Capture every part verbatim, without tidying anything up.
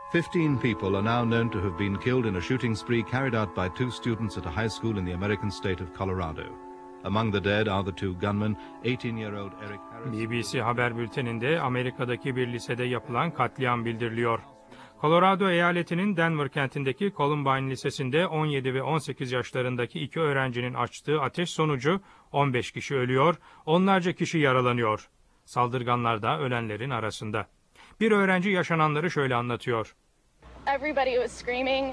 Fifteen people are now known to have been killed in a shooting spree carried out by two students at a high school in the American state of Colorado. Among the dead are the two gunmen, eighteen-year-old Eric Harris. B B C haber bülteninde Amerika'daki bir lisede yapılan katliam bildiriliyor. Colorado eyaletinin Denver kentindeki Columbine Lisesi'nde on yedi ve on sekiz yaşlarındaki iki öğrencinin açtığı ateş sonucu on beş kişi ölüyor, onlarca kişi yaralanıyor. Saldırganlar da ölenlerin arasında. Bir öğrenci yaşananları şöyle anlatıyor. Everybody was screaming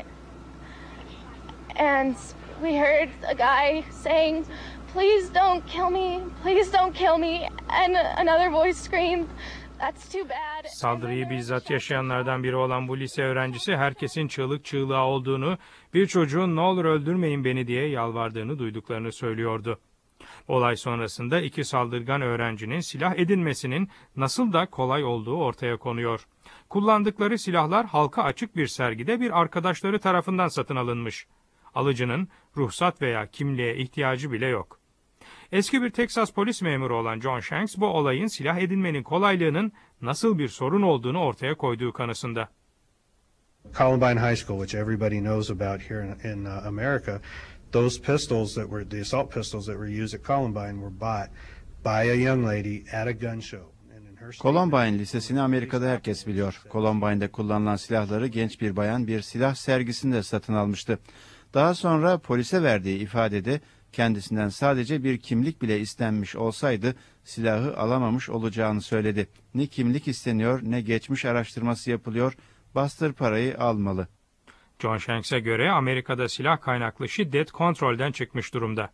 and we heard a guy saying, "Please don't kill me, please don't kill me." And another voice screamed, "That's too bad." Saldırıyı bizzat yaşayanlardan biri olan bu lise öğrencisi herkesin çığlık çığlığa olduğunu, bir çocuğun "Ne olur öldürmeyin beni" diye yalvardığını duyduklarını söylüyordu. Olay sonrasında iki saldırgan öğrencinin silah edinmesinin nasıl da kolay olduğu ortaya konuyor. Kullandıkları silahlar halka açık bir sergide bir arkadaşları tarafından satın alınmış. Alıcının ruhsat veya kimliğe ihtiyacı bile yok. Eski bir Texas polis memuru olan John Shanks bu olayın silah edinmenin kolaylığının nasıl bir sorun olduğunu ortaya koyduğu kanısında. Columbine High School, which everybody knows about here in, in uh, America, those pistols that were the assault pistols that were used at Columbine were bought by a young lady at a gun show. Columbine Lisesi'ni Amerika'da herkes biliyor. Columbine'de kullanılan silahları genç bir bayan bir silah sergisinde satın almıştı. Daha sonra polise verdiği ifadede kendisinden sadece bir kimlik bile istenmiş olsaydı silahı alamamış olacağını söyledi. Ne kimlik isteniyor ne geçmiş araştırması yapılıyor, bastır parayı almalı. John Shanks'e göre Amerika'da silah kaynaklı şiddet kontrolden çıkmış durumda.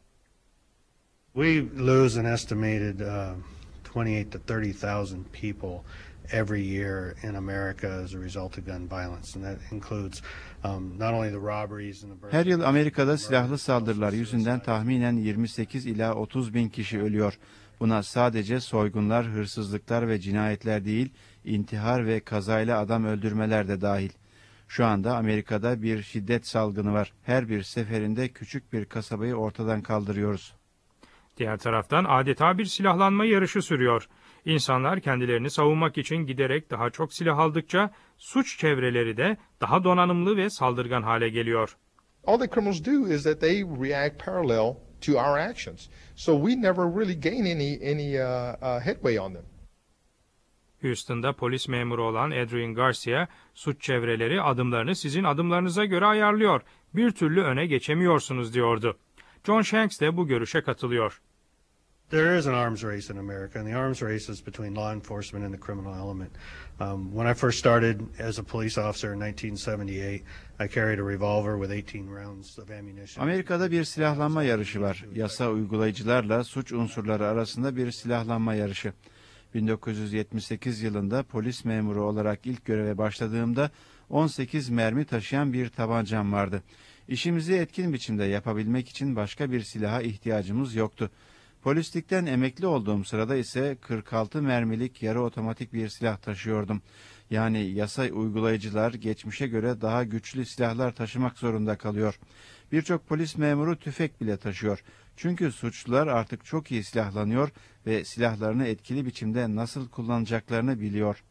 We lose an estimated uh, twenty-eight to thirty thousand people every year in America as a result of gun violence, and that includes um, not only the robberies and the. Her yıl Amerika'da silahlı saldırılar yüzünden tahminen yirmi sekiz ila otuz bin kişi ölüyor. Buna sadece soygunlar, hırsızlıklar ve cinayetler değil, intihar ve kazayla adam öldürmeler de dahil. Şu anda Amerika'da bir şiddet salgını var. Her bir seferinde küçük bir kasabayı ortadan kaldırıyoruz. Diğer taraftan adeta bir silahlanma yarışı sürüyor. İnsanlar kendilerini savunmak için giderek daha çok silah aldıkça suç çevreleri de daha donanımlı ve saldırgan hale geliyor. All the criminals do is that they react parallel to our actions. So we never really gain any any uh, uh, headway on them. Houston'da polis memuru olan Adrian Garcia, suç çevreleri adımlarını sizin adımlarınıza göre ayarlıyor, bir türlü öne geçemiyorsunuz diyordu. John Shanks de bu görüşe katılıyor. There is an arms race in America, and the arms race is between law enforcement and the criminal element. Um, when I first started as a police officer in nineteen seventy-eight, I carried a revolver with eighteen rounds of ammunition. Amerika'da bir silahlanma yarışı var. Yasa uygulayıcılarla suç unsurları arasında bir silahlanma yarışı. bin dokuz yüz yetmiş sekiz yılında polis memuru olarak ilk göreve başladığımda on sekiz mermi taşıyan bir tabancam vardı. İşimizi etkin biçimde yapabilmek için başka bir silaha ihtiyacımız yoktu. Polislikten emekli olduğum sırada ise kırk altı mermilik yarı otomatik bir silah taşıyordum. Yani yasa uygulayıcılar geçmişe göre daha güçlü silahlar taşımak zorunda kalıyor. Birçok polis memuru tüfek bile taşıyor. Çünkü suçlular artık çok iyi silahlanıyor ve silahlarını etkili biçimde nasıl kullanacaklarını biliyor.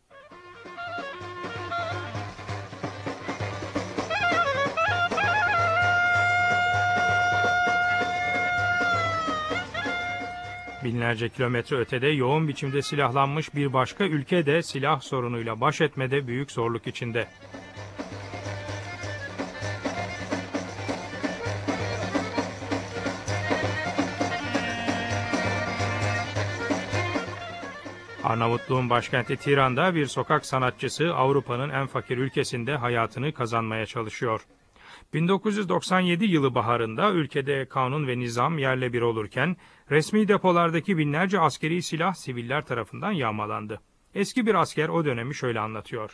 Binlerce kilometre ötede yoğun biçimde silahlanmış bir başka ülke de silah sorunuyla baş etmede büyük zorluk içinde. Arnavutluğun başkenti Tiran'da bir sokak sanatçısı Avrupa'nın en fakir ülkesinde hayatını kazanmaya çalışıyor. bin dokuz yüz doksan yedi yılı baharında ülkede kanun ve nizam yerle bir olurken resmi depolardaki binlerce askeri silah siviller tarafından yağmalandı. Eski bir asker o dönemi şöyle anlatıyor.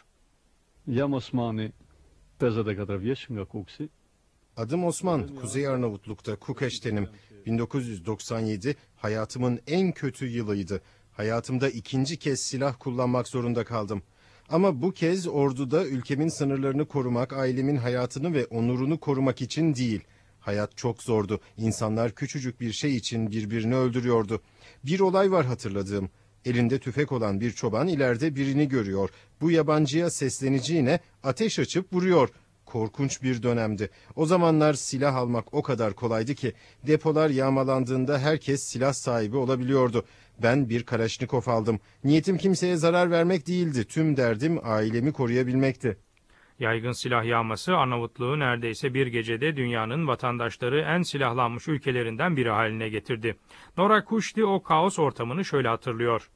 Adım Osman, Kuzey Arnavutluk'ta Kukeş'tenim. bin dokuz yüz doksan yedi hayatımın en kötü yılıydı. Hayatımda ikinci kez silah kullanmak zorunda kaldım. Ama bu kez orduda ülkemin sınırlarını korumak, ailemin hayatını ve onurunu korumak için değil. Hayat çok zordu. İnsanlar küçücük bir şey için birbirini öldürüyordu. Bir olay var hatırladığım. Elinde tüfek olan bir çoban ileride birini görüyor. Bu yabancıya sesleneceğine ateş açıp vuruyor. Korkunç bir dönemdi. O zamanlar silah almak o kadar kolaydı ki depolar yağmalandığında herkes silah sahibi olabiliyordu. Ben bir Kalaşnikov aldım. Niyetim kimseye zarar vermek değildi. Tüm derdim ailemi koruyabilmekti. Yaygın silah yağması Arnavutluğu neredeyse bir gecede dünyanın vatandaşları en silahlanmış ülkelerinden biri haline getirdi. Nora Kuşti o kaos ortamını şöyle hatırlıyor.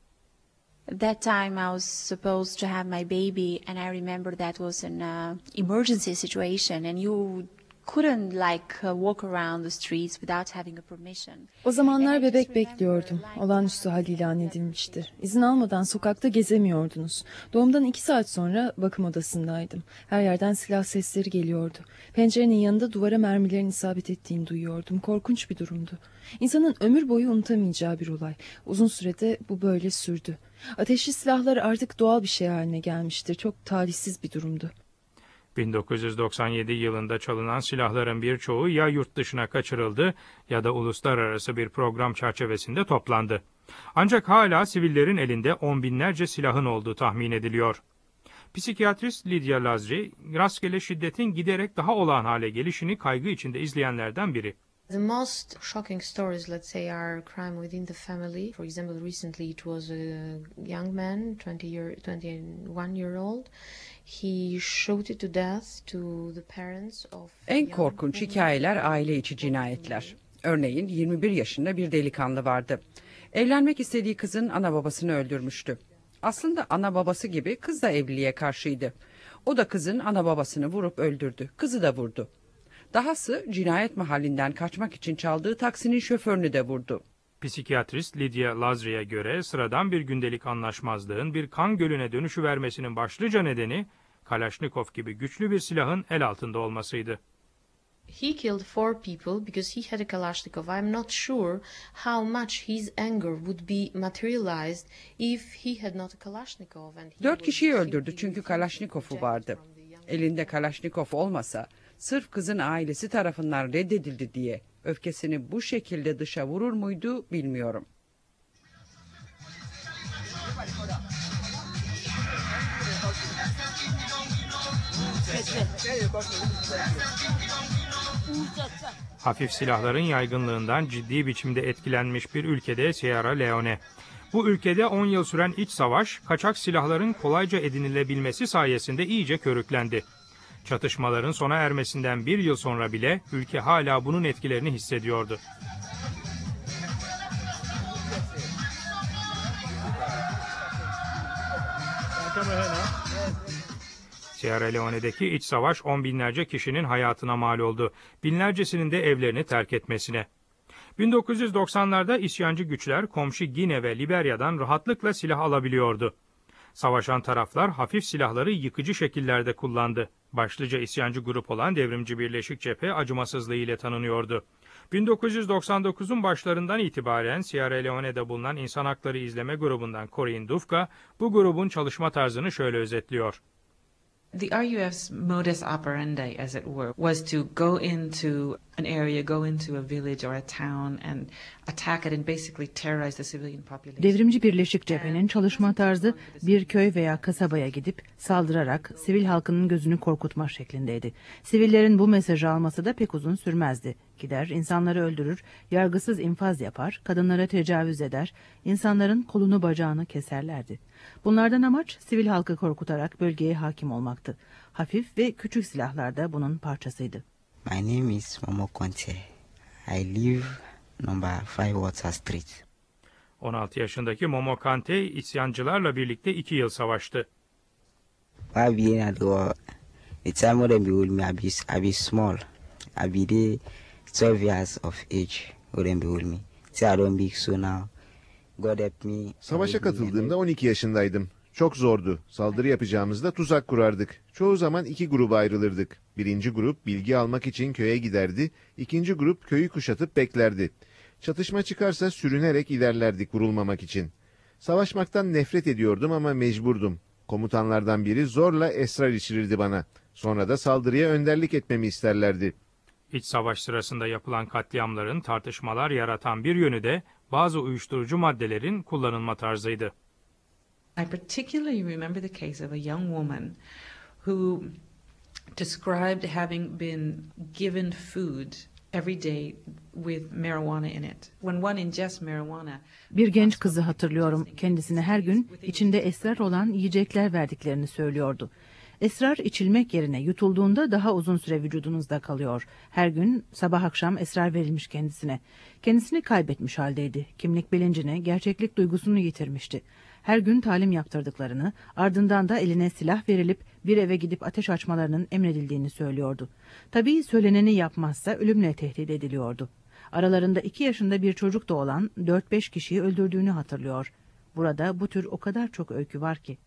At that time I was supposed to have my baby and I remember that was an uh, emergency situation and you couldn't like uh, walk around the streets without having a permission. O zamanlar bebek bekliyordum. Olağanüstü hal ilan edilmişti. İzin almadan sokakta gezemiyordunuz. Doğumdan iki saat sonra bakım odasındaydım. Her yerden silah sesleri geliyordu. Pencerenin yanında duvara mermilerin isabet ettiğini duyuyordum. Korkunç bir durumdu. İnsanın ömür boyu unutamayacağı bir olay. Uzun sürede bu böyle sürdü. Ateşli silahlar artık doğal bir şey haline gelmiştir. Çok talihsiz bir durumdu. bin dokuz yüz doksan yedi yılında çalınan silahların birçoğu ya yurt dışına kaçırıldı ya da uluslararası bir program çerçevesinde toplandı. Ancak hala sivillerin elinde on binlerce silahın olduğu tahmin ediliyor. Psikiyatrist Lydia Lazry, rastgele şiddetin giderek daha olağan hale gelişini kaygı içinde izleyenlerden biri. The most shocking stories, let's say, are crime within the family. For example, recently it was a young man, twenty year, twenty-one year old. He shot it to death to the parents of. En korkunç hikayeler aile içi cinayetler. Örneğin yirmi bir yaşında bir delikanlı vardı. Evlenmek istediği kızın ana babasını öldürmüştü. Aslında ana babası gibi kız da evliliğe karşıydı. O da kızın ana babasını vurup öldürdü. Kızı da vurdu. Dahası cinayet mahallinden kaçmak için çaldığı taksinin şoförünü de vurdu. Psikiyatrist Lydia Lazry'e göre sıradan bir gündelik anlaşmazlığın bir kan gölüne dönüşüvermesinin başlıca nedeni Kalaşnikov gibi güçlü bir silahın el altında olmasıydı. He killed four people because he had a Kalashnikov. I'm not sure how much his anger would be materialized if he had not a Kalashnikov. Dört kişiyi öldürdü çünkü Kalaşnikov'u vardı. Elinde Kalaşnikov olmasa sırf kızın ailesi tarafından reddedildi diye öfkesini bu şekilde dışa vurur muydu bilmiyorum. Hafif silahların yaygınlığından ciddi biçimde etkilenmiş bir ülkede Sierra Leone. Bu ülkede on yıl süren iç savaş, kaçak silahların kolayca edinilebilmesi sayesinde iyice körüklendi. Çatışmaların sona ermesinden bir yıl sonra bile ülke hala bunun etkilerini hissediyordu. Sierra Leone'deki iç savaş on binlerce kişinin hayatına mal oldu. Binlercesinin de evlerini terk etmesine. bin dokuz yüz doksanlarda isyancı güçler komşu Gine ve Liberya'dan rahatlıkla silah alabiliyordu. Savaşan taraflar hafif silahları yıkıcı şekillerde kullandı. Başlıca isyancı grup olan Devrimci Birleşik Cephe acımasızlığı ile tanınıyordu. bin dokuz yüz doksan dokuzun başlarından itibaren Sierra Leone'de bulunan İnsan Hakları İzleme grubundan Corinne Dufka bu grubun çalışma tarzını şöyle özetliyor. The R U F's modus operandi, as it were, was to go into an area, go into a village or a town and attack it and basically terrorize the civilian population. Devrimci Birleşik Cephe'nin çalışma tarzı bir köy veya kasabaya gidip saldırarak sivil halkının gözünü korkutma şeklindeydi. Sivillerin bu mesajı alması da pek uzun sürmezdi. Gider, insanları öldürür, yargısız infaz yapar, kadınlara tecavüz eder, insanların kolunu bacağını keserlerdi. Bunlardan amaç sivil halkı korkutarak bölgeye hakim olmaktı. Hafif ve küçük silahlar da bunun parçasıydı. My name is Momo Conte. I live number five Water Street. on altı yaşındaki Momo Kante isyancılarla birlikte iki yıl savaştı. While being at the war, the time when they hold me, I be, I be small. I be there twelve years of age when they hold me. Till I don't big so now. God help me. Savaşa katıldığımda on iki yaşındaydım. Çok zordu. Saldırı yapacağımızda tuzak kurardık. Çoğu zaman iki gruba ayrılırdık. Birinci grup bilgi almak için köye giderdi. İkinci grup köyü kuşatıp beklerdi. Çatışma çıkarsa sürünerek ilerlerdik vurulmamak için. Savaşmaktan nefret ediyordum ama mecburdum. Komutanlardan biri zorla esrar içirirdi bana. Sonra da saldırıya önderlik etmemi isterlerdi. İç savaş sırasında yapılan katliamların tartışmalar yaratan bir yönü de bazı uyuşturucu maddelerin kullanılma tarzıydı. I particularly remember the case of a young woman who described having been given food every day with marijuana in it. When one ingests marijuana, bir genç kızı hatırlıyorum. Kendisine her gün içinde esrar olan yiyecekler verdiklerini söylüyordu. Esrar içilmek yerine yutulduğunda daha uzun süre vücudunuzda kalıyor. Her gün sabah akşam esrar verilmiş kendisine. Kendisini kaybetmiş haldeydi. Kimlik bilincini, gerçeklik duygusunu yitirmişti. Her gün talim yaptırdıklarını, ardından da eline silah verilip bir eve gidip ateş açmalarının emredildiğini söylüyordu. Tabii söyleneni yapmazsa ölümle tehdit ediliyordu. Aralarında iki yaşında bir çocuk da olan dört beş kişiyi öldürdüğünü hatırlıyor. Burada bu tür o kadar çok öykü var ki.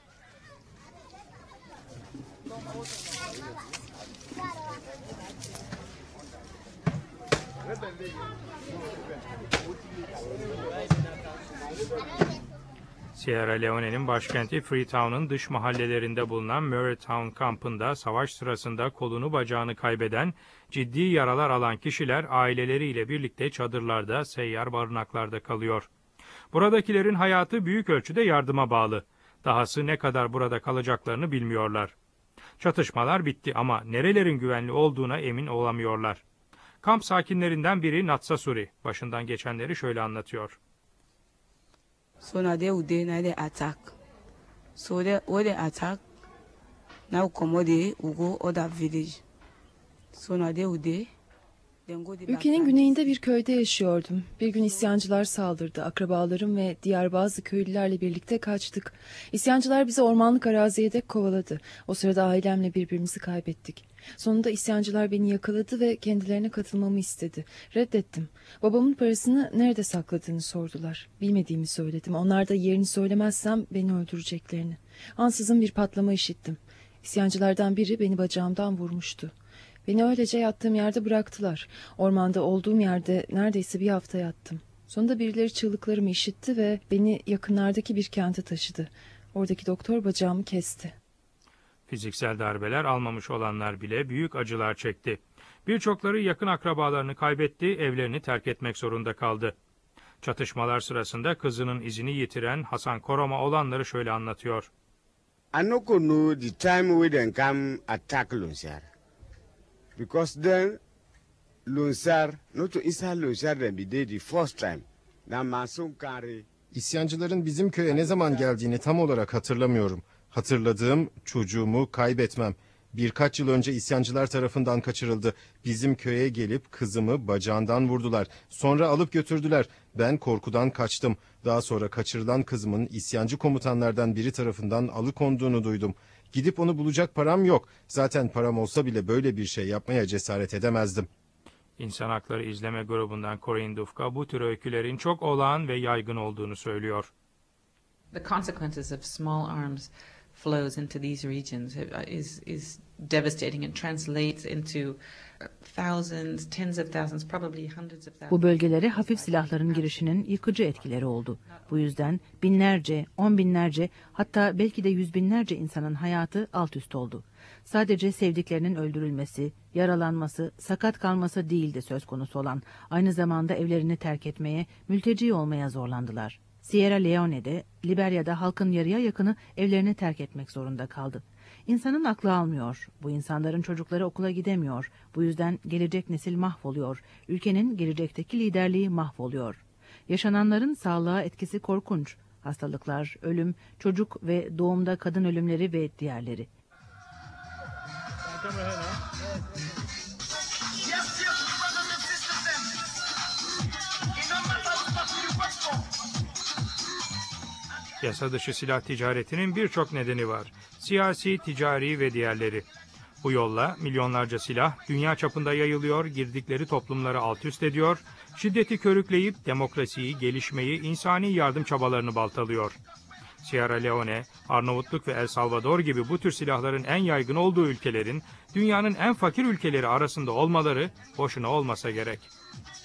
Sierra Leone'nin başkenti Freetown'un dış mahallelerinde bulunan Murray Town kampında savaş sırasında kolunu bacağını kaybeden, ciddi yaralar alan kişiler aileleriyle birlikte çadırlarda, seyyar barınaklarda kalıyor. Buradakilerin hayatı büyük ölçüde yardıma bağlı. Dahası ne kadar burada kalacaklarını bilmiyorlar. Çatışmalar bitti ama nerelerin güvenli olduğuna emin olamıyorlar. Kamp sakinlerinden biri Natsasuri, başından geçenleri şöyle anlatıyor. So now they would now they attack. So they when they attack, now come they will go other village. So now they would Ülkenin güneyinde bir köyde yaşıyordum. Bir gün isyancılar saldırdı. Akrabalarım ve diğer bazı köylülerle birlikte kaçtık. İsyancılar bizi ormanlık araziye dek kovaladı. O sırada ailemle birbirimizi kaybettik. Sonunda isyancılar beni yakaladı ve kendilerine katılmamı istedi. Reddettim. Babamın parasını nerede sakladığını sordular. Bilmediğimi söyledim. Onlar da yerini söylemezsem beni öldüreceklerini. Ansızın bir patlama işittim. İsyancılardan biri beni bacağımdan vurmuştu. Beni öylece yattığım yerde bıraktılar. Ormanda olduğum yerde neredeyse bir hafta yattım. Sonunda birileri çığlıklarımı işitti ve beni yakınlardaki bir kente taşıdı. Oradaki doktor bacağımı kesti. Fiziksel darbeler almamış olanlar bile büyük acılar çekti. Birçokları yakın akrabalarını kaybetti, evlerini terk etmek zorunda kaldı. Çatışmalar sırasında kızının izini yitiren Hasan Koroma olanları şöyle anlatıyor. I no know the time we then come attack Lunsar. Because then Lunsar, not to Isa Lunsar then be the first time. İsyancıların bizim köye ne zaman geldiğini tam olarak hatırlamıyorum. Hatırladığım çocuğumu kaybetmem. Birkaç yıl önce isyancılar tarafından kaçırıldı. Bizim köye gelip kızımı bacağından vurdular. Sonra alıp götürdüler. Ben korkudan kaçtım. Daha sonra kaçırılan kızımın isyancı komutanlardan biri tarafından alıkonduğunu duydum. Gidip onu bulacak param yok. Zaten param olsa bile böyle bir şey yapmaya cesaret edemezdim. İnsan Hakları İzleme grubundan Corinne Dufka bu tür öykülerin çok olağan ve yaygın olduğunu söylüyor. The consequences of small arms flows into these regions is is devastating and translates into thousands, tens of thousands, probably hundreds of thousands. Bu bölgelere hafif silahların girişinin yıkıcı etkileri oldu. Bu yüzden binlerce, on binlerce, hatta belki de yüz binlerce insanın hayatı alt üst oldu. Sadece sevdiklerinin öldürülmesi, yaralanması, sakat kalması değildi söz konusu olan. Aynı zamanda evlerini terk etmeye, mülteci olmaya zorlandılar. Sierra Leone'de, Liberya'da halkın yarıya yakını evlerini terk etmek zorunda kaldı. İnsanın aklı almıyor. Bu insanların çocukları okula gidemiyor. Bu yüzden gelecek nesil mahvoluyor. Ülkenin gelecekteki liderliği mahvoluyor. Yaşananların sağlığa etkisi korkunç. Hastalıklar, ölüm, çocuk ve doğumda kadın ölümleri ve diğerleri. Yasa dışı silah ticaretinin birçok nedeni var. Siyasi, ticari ve diğerleri. Bu yolla milyonlarca silah dünya çapında yayılıyor, girdikleri toplumları alt üst ediyor, şiddeti körükleyip demokrasiyi, gelişmeyi, insani yardım çabalarını baltalıyor. Sierra Leone, Arnavutluk ve El Salvador gibi bu tür silahların en yaygın olduğu ülkelerin dünyanın en fakir ülkeleri arasında olmaları boşuna olmasa gerek.